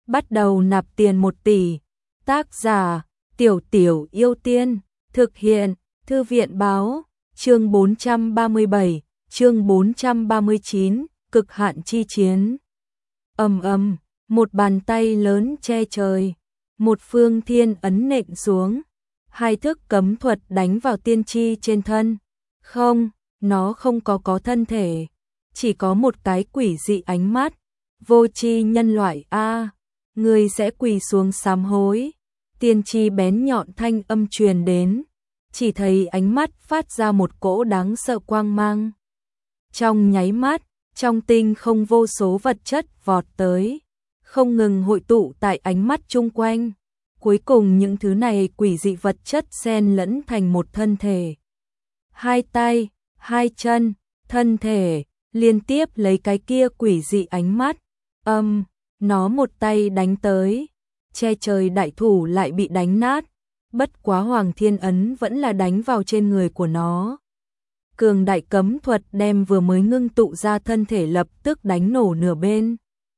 bắt đầu nạp tiền 1 tỷ. Tác giả: Tiểu Tiểu Yêu Tiên, thực hiện: Thư viện báo, chương 437, chương 439, cực hạn chi chiến. Ầm ầm, một bàn tay lớn che trời, một phương thiên ấn nện xuống, 2 thức cấm thuật đánh vào tiên tri trên thân. Không, nó không có thân thể, chỉ có một cái quỷ dị ánh mắt. Vô tri nhân loại a, người sẽ quỳ xuống sám hối. Tiên tri bén nhọn thanh âm truyền đến, chỉ thấy ánh mắt phát ra một cỗ đáng sợ quang mang. Trong nháy mắt, trong tinh không vô số vật chất vọt tới, không ngừng hội tụ tại ánh mắt chung quanh. Cuối cùng những thứ này quỷ dị vật chất xen lẫn thành một thân thể. 2 tay, 2 chân, thân thể, liên tiếp lấy cái kia quỷ dị ánh mắt. Nó một tay đánh tới, che trời đại thủ lại bị đánh nát. Bất quá Hoàng Thiên Ấn vẫn là đánh vào trên người của nó. Cường đại cấm thuật đem vừa mới ngưng tụ ra thân thể lập tức đánh nổ nửa bên.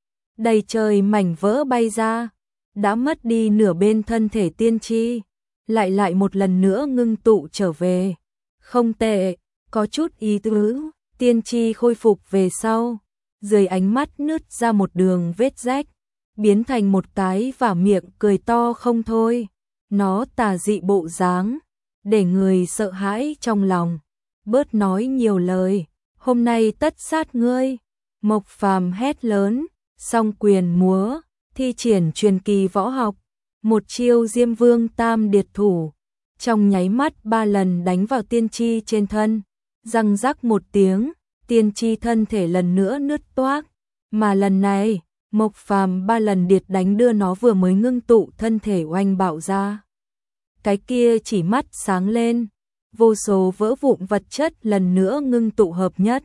Đầy trời mảnh vỡ bay ra, đã mất đi nửa bên thân thể tiên tri, lại một lần nữa ngưng tụ trở về. Không tệ, có chút ý tứ. Tiên tri khôi phục về sau, dưới ánh mắt nứt ra một đường vết rách, biến thành một cái và miệng cười to không thôi. Nó tà dị bộ dáng, để người sợ hãi trong lòng. Bớt nói nhiều lời, hôm nay tất sát ngươi. Mộc Phàm hét lớn, song quyền múa, thi triển truyền kỳ võ học, một chiêu Diêm Vương Tam Điệt Thủ, trong nháy mắt 3 lần đánh vào tiên tri trên thân. Răng rắc một tiếng, tiên tri thân thể lần nữa nứt toác, mà lần này, Mộc Phàm 3 lần điệt đánh đưa nó vừa mới ngưng tụ thân thể oanh bạo ra. Cái kia chỉ mắt sáng lên, vô số vỡ vụn vật chất lần nữa ngưng tụ hợp nhất,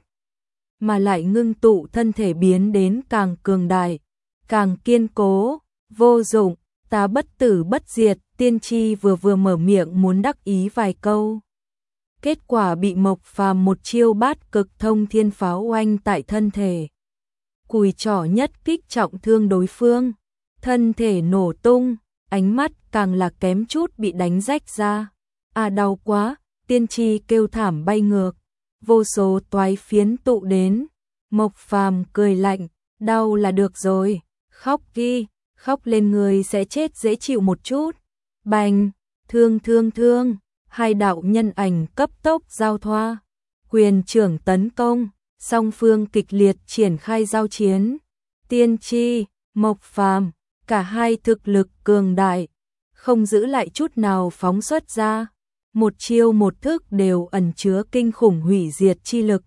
mà lại ngưng tụ thân thể biến đến càng cường đại, càng kiên cố. Vô dụng, ta bất tử bất diệt. Tiên tri vừa mở miệng muốn đắc ý vài câu, kết quả bị Mộc Phàm một chiêu bát cực thông thiên pháo oanh tại thân thể. Cùi trỏ nhất kích trọng thương đối phương, thân thể nổ tung, ánh mắt càng là kém chút bị đánh rách ra. À đau quá, tiên tri kêu thảm bay ngược, vô số toái phiến tụ đến. Mộc Phàm cười lạnh, đau là được rồi, khóc đi, khóc lên người sẽ chết dễ chịu một chút. Bành, thương, 2 đạo nhân ảnh cấp tốc giao thoa, quyền trưởng tấn công, song phương kịch liệt triển khai giao chiến. Tiên tri, Mộc Phàm, cả hai thực lực cường đại, không giữ lại chút nào phóng xuất ra, một chiêu một thức đều ẩn chứa kinh khủng hủy diệt chi lực.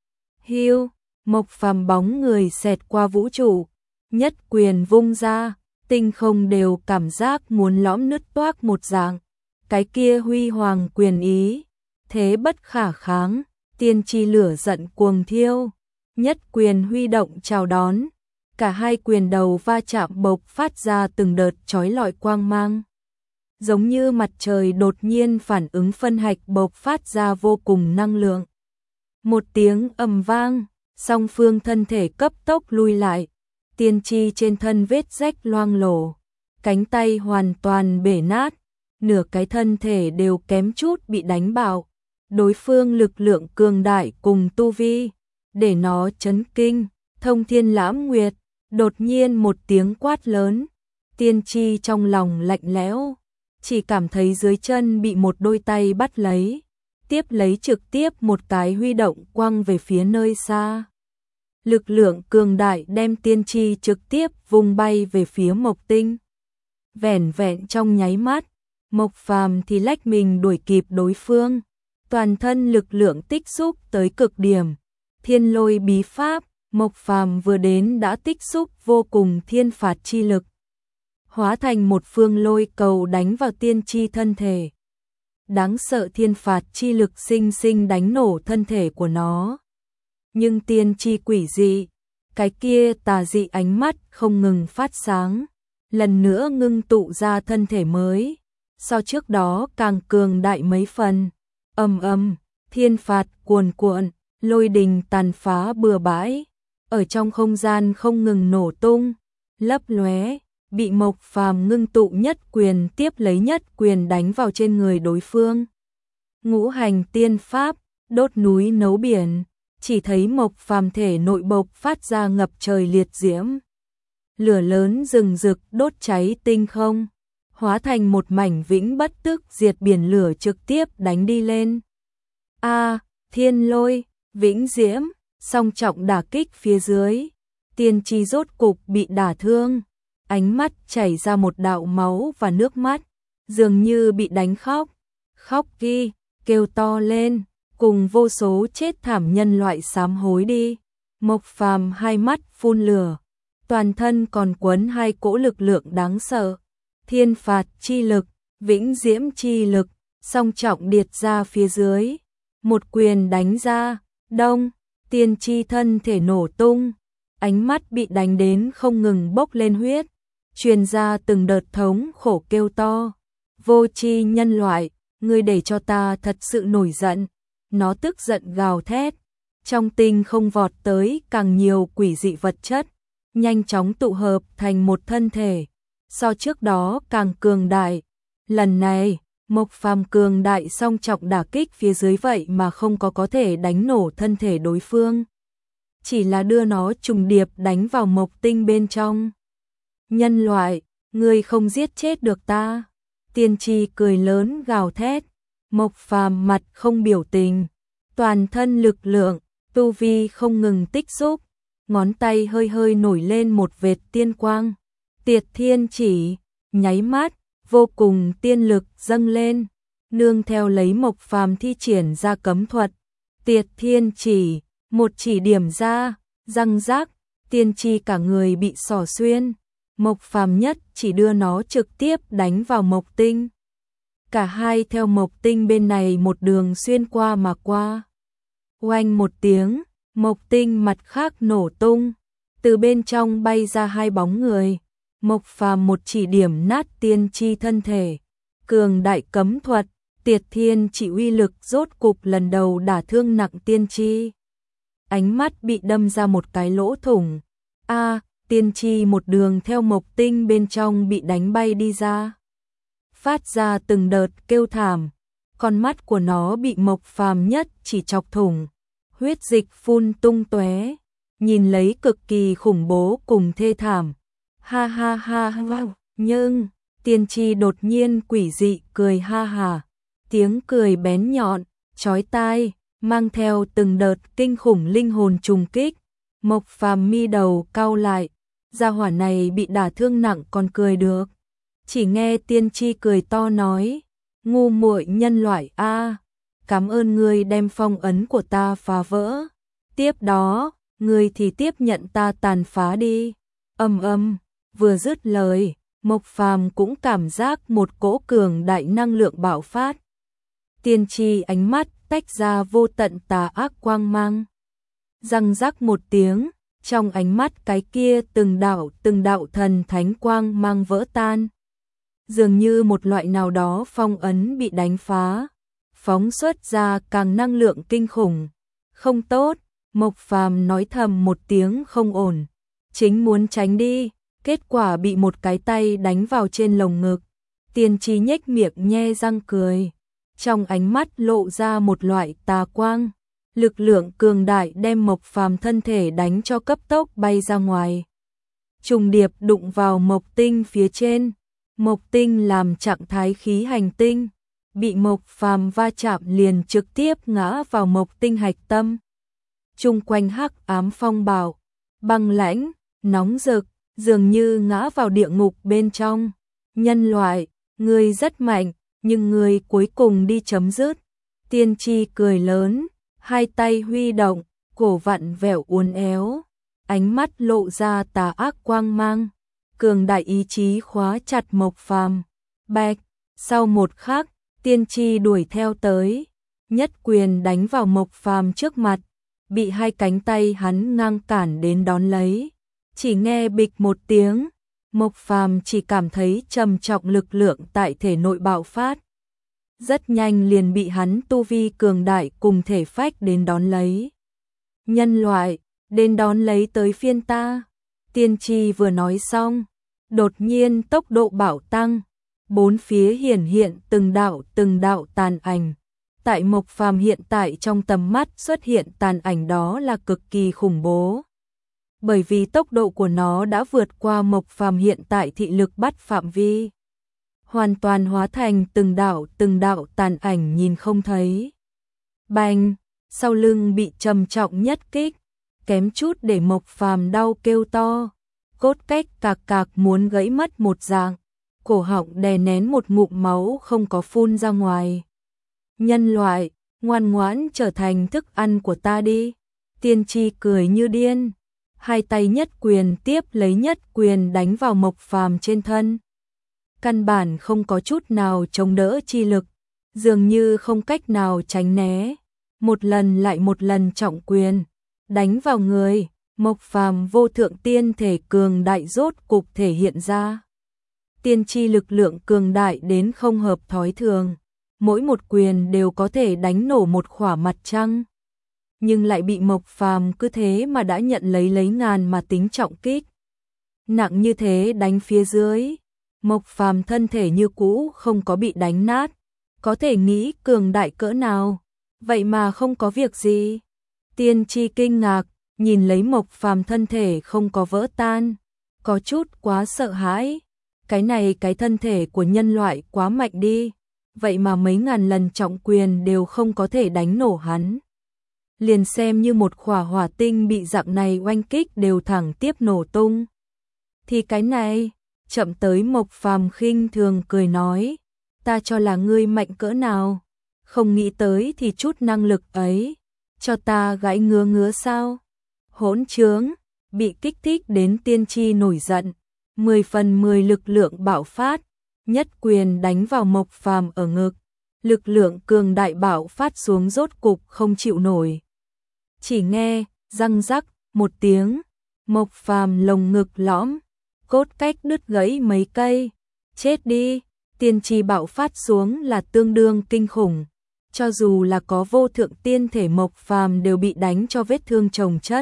Hiu, Mộc Phàm bóng người xẹt qua vũ trụ, nhất quyền vung ra, tinh không đều cảm giác muốn lõm nứt toác một dạng. Cái kia huy hoàng quyền ý, thế bất khả kháng. Tiên tri lửa giận cuồng thiêu, nhất quyền huy động chào đón, cả hai quyền đầu va chạm bộc phát ra từng đợt chói lọi quang mang, giống như mặt trời đột nhiên phản ứng phân hạch bộc phát ra vô cùng năng lượng. Một tiếng ầm vang, song phương thân thể cấp tốc lui lại. Tiên tri trên thân vết rách loang lổ, cánh tay hoàn toàn bể nát, nửa cái thân thể đều kém chút bị đánh bạo. Đối phương lực lượng cường đại cùng tu vi, để nó chấn kinh. Thông Thiên Lãm Nguyệt, đột nhiên một tiếng quát lớn, tiên tri trong lòng lạnh lẽo, chỉ cảm thấy dưới chân bị một đôi tay bắt lấy, tiếp lấy trực tiếp một cái huy động quăng về phía nơi xa. Lực lượng cường đại đem tiên tri trực tiếp vung bay về phía Mộc Tinh. Vẻn vẹn trong nháy mắt, Mộc Phàm thì lách mình đuổi kịp đối phương, toàn thân lực lượng tích xúc tới cực điểm. Thiên Lôi bí pháp, Mộc Phàm vừa đến đã tích xúc vô cùng thiên phạt chi lực, hóa thành một phương lôi cầu đánh vào tiên tri thân thể. Đáng sợ thiên phạt chi lực sinh sinh đánh nổ thân thể của nó. Nhưng tiên tri quỷ dị, cái kia tà dị ánh mắt không ngừng phát sáng, lần nữa ngưng tụ ra thân thể mới, so trước đó càng cường đại mấy phần. Ầm, thiên phạt cuồn cuộn, lôi đình tàn phá bừa bãi, ở trong không gian không ngừng nổ tung, lấp lóe, bị Mộc Phàm ngưng tụ nhất quyền tiếp lấy nhất quyền đánh vào trên người đối phương. Ngũ hành tiên pháp, đốt núi nấu biển, chỉ thấy Mộc Phàm thể nội bộc phát ra ngập trời liệt diễm. Lửa lớn rừng rực đốt cháy tinh không, hóa thành một mảnh vĩnh bất tức diệt biển lửa trực tiếp đánh đi lên. Thiên lôi, vĩnh diễm, song trọng đả kích phía dưới. Tiên tri rốt cục bị đả thương, ánh mắt chảy ra một đạo máu và nước mắt, dường như bị đánh khóc. Khóc ghi, kêu to lên, cùng vô số chết thảm nhân loại sám hối đi. Mộc Phàm hai mắt phun lửa, toàn thân còn quấn hai cỗ lực lượng đáng sợ. Thiên phạt chi lực, vĩnh diễm chi lực, song trọng điệt ra phía dưới. Một quyền đánh ra, đông, tiên tri thân thể nổ tung, ánh mắt bị đánh đến không ngừng bốc lên huyết, truyền ra từng đợt thống khổ kêu to. Vô tri nhân loại, ngươi để cho ta thật sự nổi giận. Nó tức giận gào thét, trong tinh không vọt tới càng nhiều quỷ dị vật chất, nhanh chóng tụ hợp thành một thân thể, so trước đó càng cường đại. Lần này, Mộc Phàm cường đại song trọng đả kích phía dưới vậy mà không có thể đánh nổ thân thể đối phương, chỉ là đưa nó trùng điệp đánh vào mộc tinh bên trong. Nhân loại, ngươi không giết chết được ta. Tiên tri cười lớn gào thét. Mộc Phàm mặt không biểu tình, toàn thân lực lượng, tu vi không ngừng tích xúc, ngón tay hơi hơi nổi lên một vệt tiên quang. Tiệt thiên chỉ, nháy mắt, vô cùng tiên lực dâng lên, nương theo lấy Mộc Phàm thi triển ra cấm thuật. Tiệt thiên chỉ, một chỉ điểm ra, răng rác, tiên tri cả người bị xỏ xuyên. Mộc Phàm nhất chỉ đưa nó trực tiếp đánh vào mộc tinh. Cả hai theo mộc tinh bên này một đường xuyên qua mà qua. Oanh một tiếng, mộc tinh mặt khác nổ tung, từ bên trong bay ra hai bóng người. Mộc Phàm một chỉ điểm nát tiên tri thân thể. Cường đại cấm thuật, tiệt thiên chỉ uy lực rốt cục lần đầu đả thương nặng tiên tri. Ánh mắt bị đâm ra một cái lỗ thủng. Tiên tri một đường theo mộc tinh bên trong bị đánh bay đi ra, phát ra từng đợt kêu thảm. Con mắt của nó bị Mộc Phàm nhất chỉ chọc thủng, huyết dịch phun tung tóe, nhìn lấy cực kỳ khủng bố cùng thê thảm. Ha ha ha wow. Nhưng tiên tri đột nhiên quỷ dị cười ha hà, tiếng cười bén nhọn, chói tai, mang theo từng đợt kinh khủng linh hồn trùng kích. Mộc Phàm mi đầu cau lại, gia hỏa này bị đả thương nặng còn cười được. Chỉ nghe tiên tri cười to nói, ngu muội nhân loại cảm ơn ngươi đem phong ấn của ta phá vỡ. Tiếp đó, ngươi thì tiếp nhận ta tàn phá đi. Vừa dứt lời, Mộc Phàm cũng cảm giác một cỗ cường đại năng lượng bạo phát. Tiên tri ánh mắt tách ra vô tận tà ác quang mang. Răng rắc một tiếng, trong ánh mắt cái kia từng đạo thần thánh quang mang vỡ tan. Dường như một loại nào đó phong ấn bị đánh phá, phóng xuất ra càng năng lượng kinh khủng. Không tốt, Mộc Phàm nói thầm một tiếng không ổn, chính muốn tránh đi, kết quả bị một cái tay đánh vào trên lồng ngực. Tiên tri nhếch miệng nhe răng cười, trong ánh mắt lộ ra một loại tà quang. Lực lượng cường đại đem Mộc Phàm thân thể đánh cho cấp tốc bay ra ngoài, trùng điệp đụng vào mộc tinh phía trên. Mộc tinh làm trạng thái khí hành tinh, bị Mộc Phàm va chạm liền trực tiếp ngã vào mộc tinh hạch tâm. Chung quanh hắc ám phong bạo, băng lãnh, nóng rực, dường như ngã vào địa ngục bên trong. Nhân loại, ngươi rất mạnh, nhưng ngươi cuối cùng đi chấm dứt. Tiên tri cười lớn, hai tay huy động, cổ vặn vẹo uốn éo, ánh mắt lộ ra tà ác quang mang. Cường đại ý chí khóa chặt Mộc Phàm. Bạch, sau một khắc, tiên tri đuổi theo tới, nhất quyền đánh vào Mộc Phàm trước mặt, bị hai cánh tay hắn ngăn cản đến đón lấy. Chỉ nghe bịch một tiếng, Mộc Phàm chỉ cảm thấy trầm trọng lực lượng tại thể nội bạo phát. Rất nhanh liền bị hắn tu vi cường đại cùng thể phách đến đón lấy. Nhân loại, đến đón lấy tới phiên ta. Tiên tri vừa nói xong, Đột nhiên tốc độ bạo tăng, bốn phía hiển hiện từng đạo tàn ảnh. Tại Mộc Phàm hiện tại trong tầm mắt xuất hiện tàn ảnh đó là cực kỳ khủng bố. Bởi vì tốc độ của nó đã vượt qua Mộc Phàm hiện tại thị lực bắt phạm vi. Hoàn toàn hóa thành từng đạo tàn ảnh nhìn không thấy. Bành, sau lưng bị trầm trọng nhất kích, kém chút để Mộc Phàm đau kêu to, cốt cách cạc cạc muốn gãy mất một dạng, cổ họng đè nén một ngụm máu không có phun ra ngoài. Nhân loại, ngoan ngoãn trở thành thức ăn của ta đi. Tiên tri cười như điên, hai tay nhất quyền tiếp lấy nhất quyền đánh vào Mộc Phàm trên thân. Căn bản không có chút nào chống đỡ chi lực, dường như không cách nào tránh né. Một lần lại một lần trọng quyền, đánh vào người, Mộc Phàm vô thượng tiên thể cường đại rốt cục thể hiện ra. Tiên tri lực lượng cường đại đến không hợp thói thường, mỗi một quyền đều có thể đánh nổ một khỏa mặt trăng. Nhưng lại bị Mộc Phàm cứ thế mà đã nhận lấy ngàn mà tính trọng kích. Nặng như thế đánh phía dưới, Mộc Phàm thân thể như cũ không có bị đánh nát, có thể nghĩ cường đại cỡ nào, vậy mà không có việc gì. Tiên tri kinh ngạc, nhìn lấy Mộc Phàm thân thể không có vỡ tan, có chút quá sợ hãi. Cái thân thể của nhân loại quá mạnh đi, vậy mà mấy ngàn lần trọng quyền đều không có thể đánh nổ hắn. Liền xem như một khỏa hỏa tinh bị dạng này oanh kích đều thẳng tiếp nổ tung. Thì cái này, chậm tới Mộc Phàm khinh thường cười nói, ta cho là ngươi mạnh cỡ nào, không nghĩ tới thì chút năng lực ấy, cho ta gãy ngứa sao? Hỗn trướng, bị kích thích đến tiên tri nổi giận, 10 phần 10 lực lượng bạo phát, nhất quyền đánh vào Mộc Phàm ở ngực, lực lượng cường đại bạo phát xuống rốt cục không chịu nổi. Chỉ nghe răng rắc một tiếng, Mộc Phàm lồng ngực lõm, cốt cách đứt gãy mấy cây, chết đi. Tiên tri bạo phát xuống là tương đương kinh khủng, cho dù là có vô thượng tiên thể Mộc Phàm đều bị đánh cho vết thương chồng chất.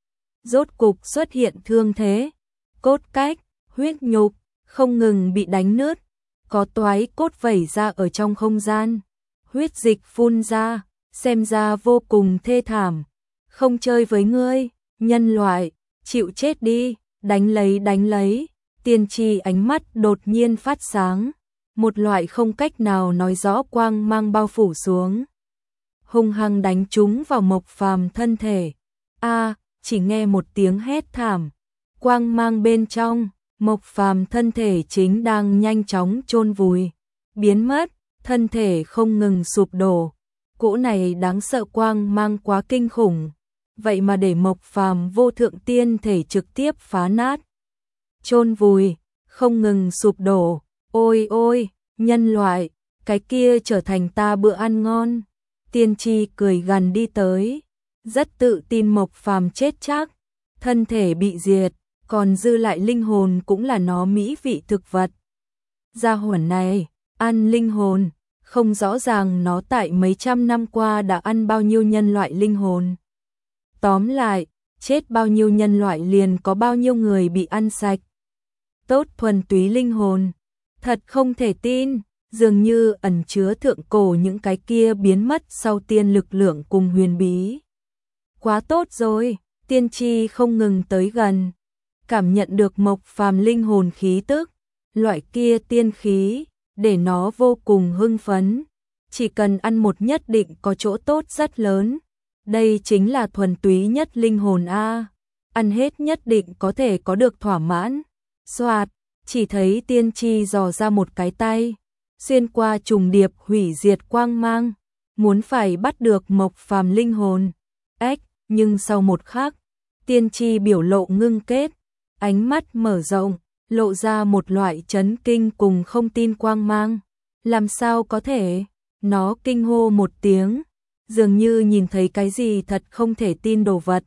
Rốt cục xuất hiện thương thế, cốt cách, huyết nhục không ngừng bị đánh nứt, có toái cốt vẩy ra ở trong không gian, huyết dịch phun ra, xem ra vô cùng thê thảm. Không chơi với ngươi, nhân loại, chịu chết đi, đánh lấy. Tiên tri ánh mắt đột nhiên phát sáng, một loại không cách nào nói rõ quang mang bao phủ xuống, hung hăng đánh trúng vào Mộc Phàm thân thể. Chỉ nghe một tiếng hét thảm, quang mang bên trong, Mộc Phàm thân thể chính đang nhanh chóng chôn vùi, biến mất, thân thể không ngừng sụp đổ. Cỗ này đáng sợ quang mang quá kinh khủng, vậy mà để Mộc Phàm vô thượng tiên thể trực tiếp phá nát, chôn vùi, không ngừng sụp đổ. Ôi ôi, nhân loại, cái kia trở thành ta bữa ăn ngon. Tiên tri cười gằn đi tới, rất tự tin Mộc Phàm chết chắc, thân thể bị diệt, còn dư lại linh hồn cũng là nó mỹ vị thực vật. Gia hỏa này, ăn linh hồn, không rõ ràng nó tại mấy trăm năm qua đã ăn bao nhiêu nhân loại linh hồn. Tóm lại, chết bao nhiêu nhân loại liền có bao nhiêu người bị ăn sạch. Tốt thuần túy linh hồn, thật không thể tin, dường như ẩn chứa thượng cổ những cái kia biến mất sau tiên lực lượng cùng huyền bí. Quá tốt rồi, tiên tri không ngừng tới gần, cảm nhận được Mộc Phàm linh hồn khí tức, loại kia tiên khí, để nó vô cùng hưng phấn. Chỉ cần ăn một nhất định có chỗ tốt rất lớn. Đây chính là thuần túy nhất linh hồn a, ăn hết nhất định có thể có được thỏa mãn. Soạt, chỉ thấy tiên tri dò ra một cái tay, xuyên qua trùng điệp hủy diệt quang mang, muốn phải bắt được Mộc Phàm linh hồn. Nhưng sau một khắc, tiên tri biểu lộ ngưng kết, ánh mắt mở rộng, lộ ra một loại chấn kinh cùng không tin quang mang. Làm sao có thể? Nó kinh hô một tiếng, dường như nhìn thấy cái gì thật không thể tin đồ vật.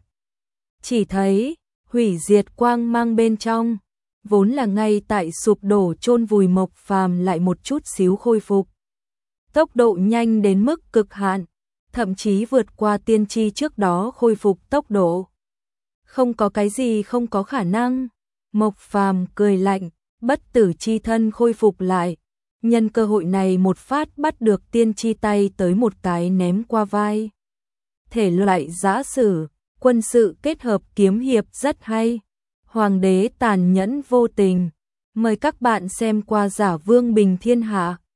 Chỉ thấy, hủy diệt quang mang bên trong, vốn là ngay tại sụp đổ chôn vùi Mộc Phàm lại một chút xíu khôi phục. Tốc độ nhanh đến mức cực hạn, thậm chí vượt qua tiên tri trước đó khôi phục tốc độ. Không có cái gì không có khả năng. Mộc Phàm cười lạnh, bất tử chi thân khôi phục lại. Nhân cơ hội này một phát bắt được tiên tri tay tới một cái ném qua vai. Thể loại giã sử, quân sự kết hợp kiếm hiệp rất hay. Hoàng đế tàn nhẫn vô tình. Mời các bạn xem qua Giả Vương Bình Thiên Hạ.